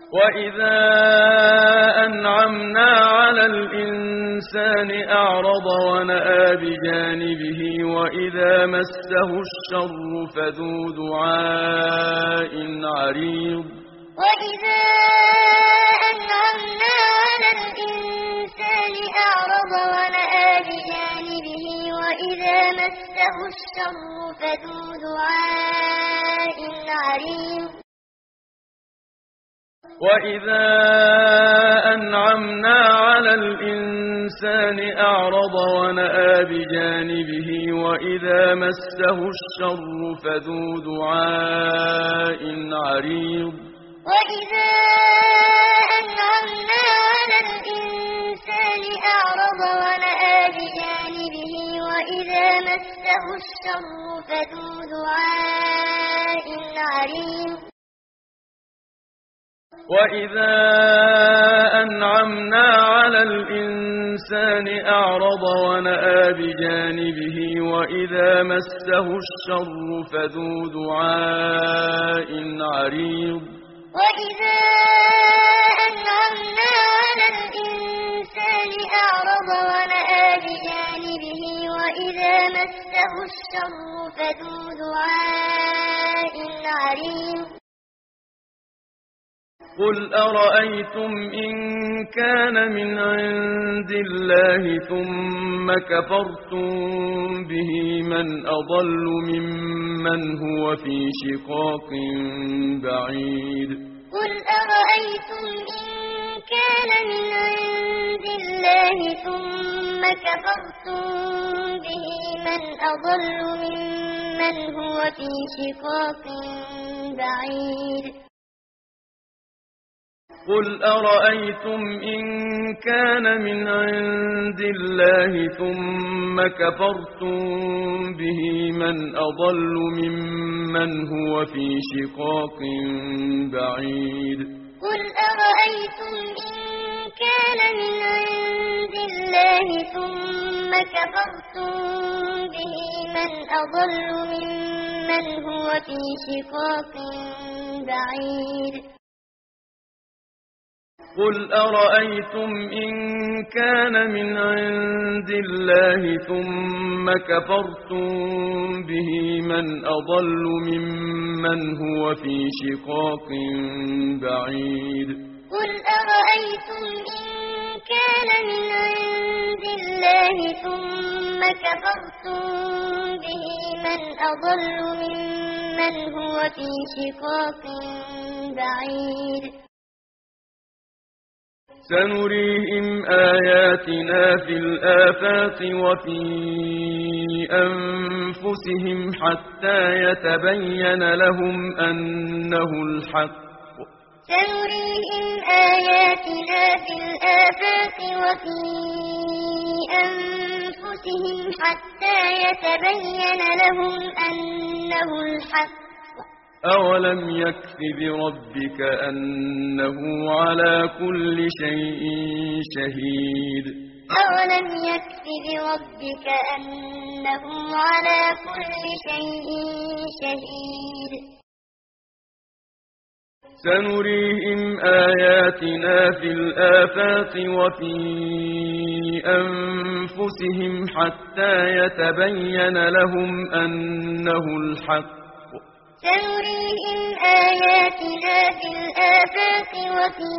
وإذا أنعمنا على الإنسان أعرض ونأى بجانبه وإذا مسه الشر فذو دعاء عريض وإذا أنعمنا على الإنسان أعرض ونأى بجانبه وإذا مسه الشر فذو دعاء عريض وإذا أنعمنا على الإنسان أعرض ونأى بجانبه وإذا مسه الشر فذو دعاء عريض وإذا أنعمنا على الإنسان أعرض ونأى بجانبه وإذا مسه الشر فذو دعاء عريض وإذا أنعمنا على الإنسان أعرض ونأى بجانبه وإذا مسه الشر فذو دعاء عريض وإذا أنعمنا على الإنسان أعرض ونأى بجانبه وإذا مسه الشر فذو دعاء عريض قل أرأيتم إن كان من عند الله ثم كفرتم به من أضل ممن هو في شقاق بعيد قل أرأيتم إن كان من عند الله ثم كفرتم به من أضل ممن هو في شقاق بعيد قل أرأيتم إن كان من عند الله ثم كفرتم به من أضل ممن هو في شقاق بعيد قل أرأيتم إن كان من عند الله ثم كفرتم به من أضل ممن هو في شقاق بعيد قل أرأيتم إن كان من عند الله ثم كفرتم به من أضل ممن هو في شقاق بعيد قل أرأيتم إن كان من عند الله ثم كفرتم به من أضل ممن هو في شقاق بعيد سنريهم آياتنا في الآفاق وفي أنفسهم حتى يتبين لهم أنه الحق سنريهم آياتنا في الآفاق وفي أنفسهم حتى يتبين لهم أنه الحق أولم يكف بربك أنه على كل شيء شهيد أولم يكف بربك أنه على كل شيء شهيد سنريهم آياتنا في الآفاق وفي أنفسهم حتى يتبين لهم أنه الحق سنريهم آياتنا في الآفاق وفي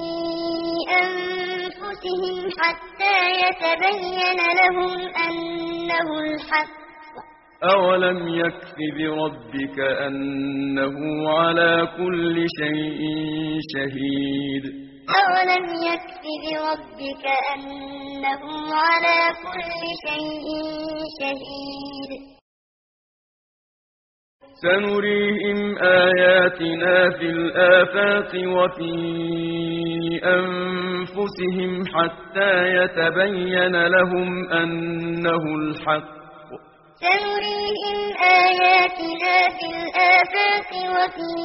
أنفسهم حتى يتبين لهم أنه الحق أولم يكف بربك أنه على كل شيء شهيد أولم يكف بربك أنه على كل شيء شهيد سنريهم آياتنا في الآفاق وفي أنفسهم حتى يتبين لهم أنه الحق سنريهم آياتنا في الآفاق وفي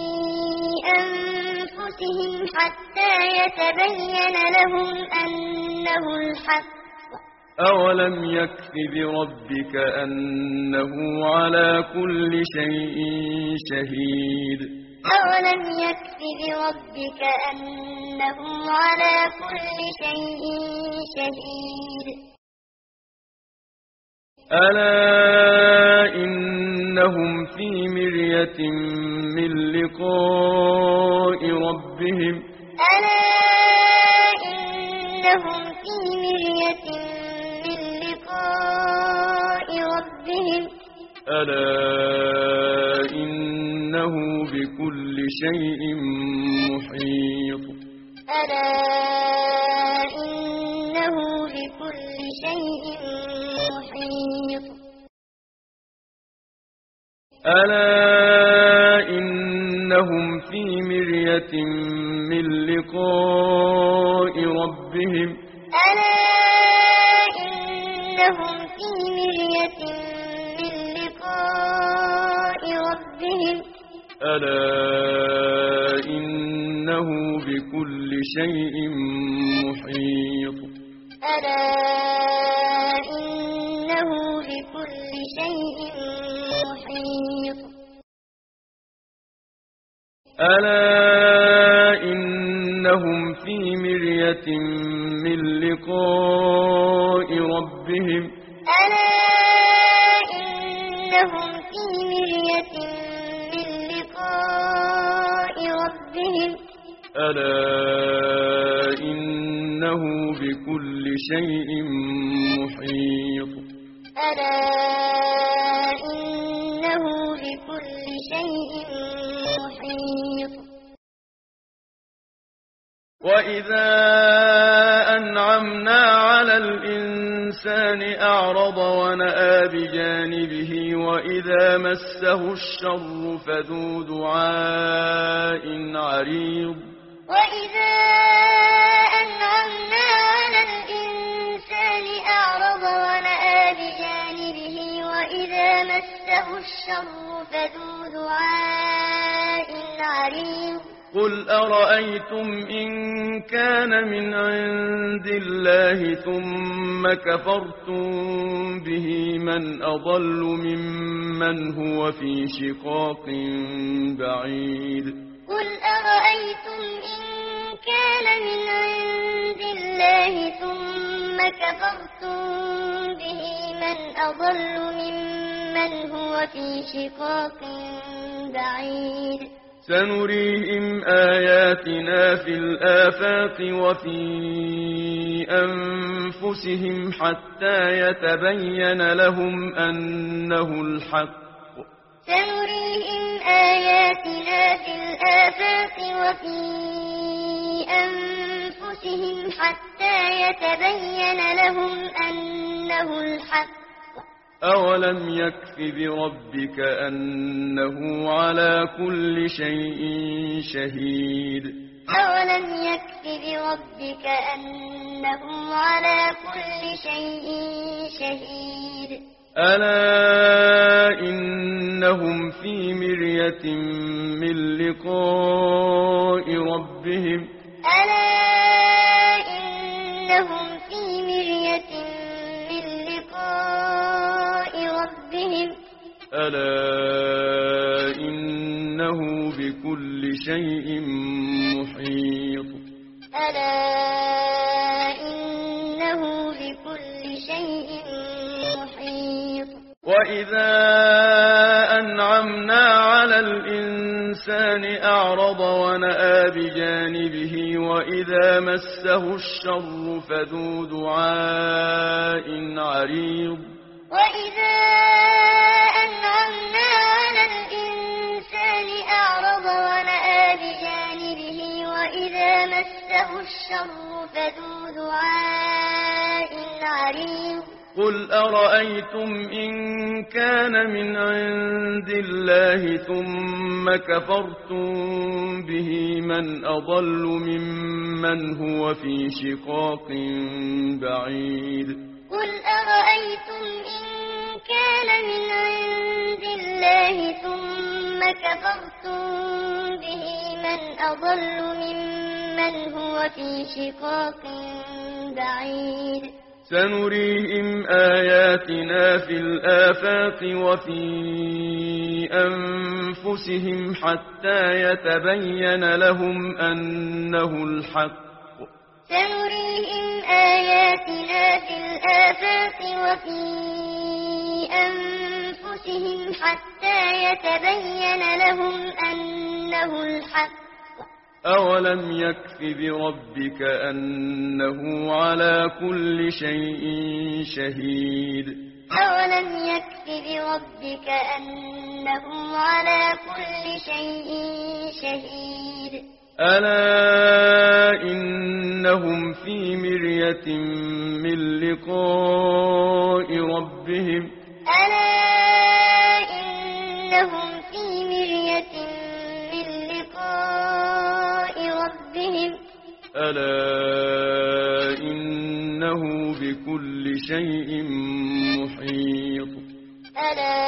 أنفسهم حتى يتبين لهم أنه الحق أولم يكف بربك أنه على كل شيء شهيد أولم يكف بربك أنه على كل شيء شهيد ألا إنهم في مرية من لقاء ربهم ألا إنهم في مرية من لقاء ربهم ألا إنه بكل شيء محيط ألا إنه بكل شيء محيط ألا إنهم في مرية من لقاء ربهم ألا إنهم في مرية من لقاء ربهم ألا إنه بكل شيء محيط ألا إنه بكل شيء محيط ألا إنهم في مرية من لقاء ربهم ألا إنهم في مرية من لقاء ربهم ألا إنه بكل شيء محيط ألا إنه بكل شيء محيط وإذا أنعمنا على الإنسان أعرض ونأى بجانبه وإذا مسه الشر فذو دعاء عريض وإذا أنعمنا على الإنسان أعرض ونأى بجانبه وإذا مسه الشر فذو دعاء عريض قل أرأيتم إن كان من عند الله ثم كفرتم به من أضل ممن هو في شقاق بعيد قل أرأيتم إن كان من عند الله ثم كفرتم به من أضل ممن هو في شقاق بعيد سنريهم آياتنا في الآفاق وفي أنفسهم حتى يتبين لهم أنه الحق سنريهم آياتنا في الآفاق وفي أنفسهم حتى يتبين لهم أنه الحق أولم يكف بربك أنه على كل شيء شهيد أولم يكف بربك أنه على كل شيء شهيد ألا إنهم في مرية من لقاء ربهم ألا إنهم في مرية من لقاء ربهم ألا إنه بكل شيء محيط ألا إنه بكل شيء محيط وإذا أنعمنا على الإنسان أعرض ونأى بجانبه وإذا مسه الشر فذو دعاء عريض وإذا أنعمنا على الإنسان أعرض ونأى بجانبه وإذا مسه الشر فذو دعاء عريض قل أرأيتم إن كان من عند الله ثم كفرتم به من أضل ممن هو في شقاق بعيد قل أرأيتم إن كان من عند الله ثم كفرتم به من أضل ممن هو في شقاق بعيد سنريهم آياتنا في الآفاق وفي أنفسهم حتى يتبين لهم أنه الحق سنريهم آياتنا في الآفاق وفي أنفسهم حتى يتبين لهم أنه الحق أولم يكف بربك أنه على كل شيء شهيد أولم يكف بربك أنه على كل شيء شهيد ألا إنهم في مرية من لقاء ربهم ألا إنهم في مرية من لقاء ربهم ألا إنه بكل شيء محيط ألا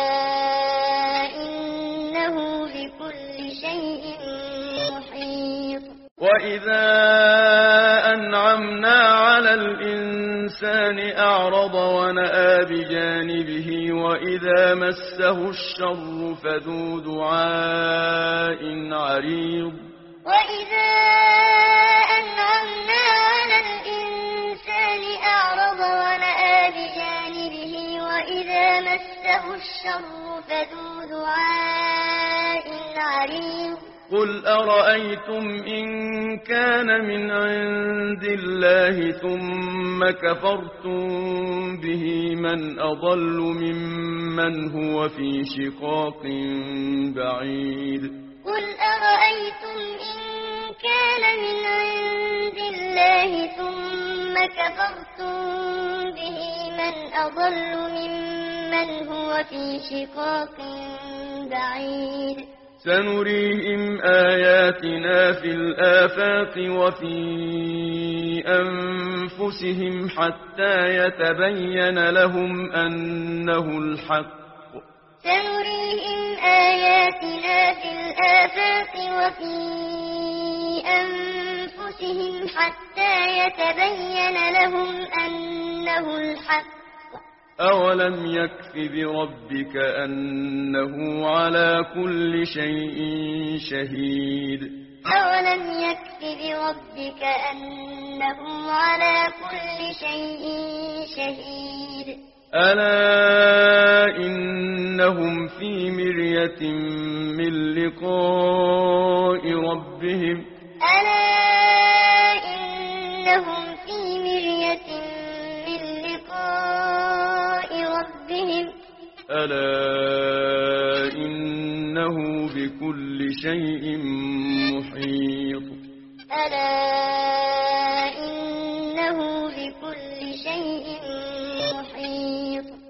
إنه بكل شيء محيط وإذا أنعمنا على الإنسان أعرض ونأى بجانبه وإذا مسه الشر فذو دعاء عريض وإذا أنعمنا على الإنسان أعرض ونأى بجانبه وإذا مسه الشر فذو دعاء عريض قل أرأيتم إن كان من عند الله ثم كفرتم به من أضل ممن هو في شقاق بعيد قل أرأيتم إن كان من عند الله ثم كفرتم به من أضل ممن هو في شقاق بعيد سنريهم آياتنا في الآفاق وفي أنفسهم حتى يتبين لهم أنه الحق سنريهم آياتنا في الآفاق وفي أنفسهم حتى يتبين لهم أنه الحق أولم يكف بربك أنه على كل شيء شهيد أولم يكف بربك أنه على كل شيء شهيد ألا إنهم في مرية من لقاء ربهم ألا إنهم في مرية من لقاء ربهم ألا إنه بكل شيء محيط ألا إنه بكل شيء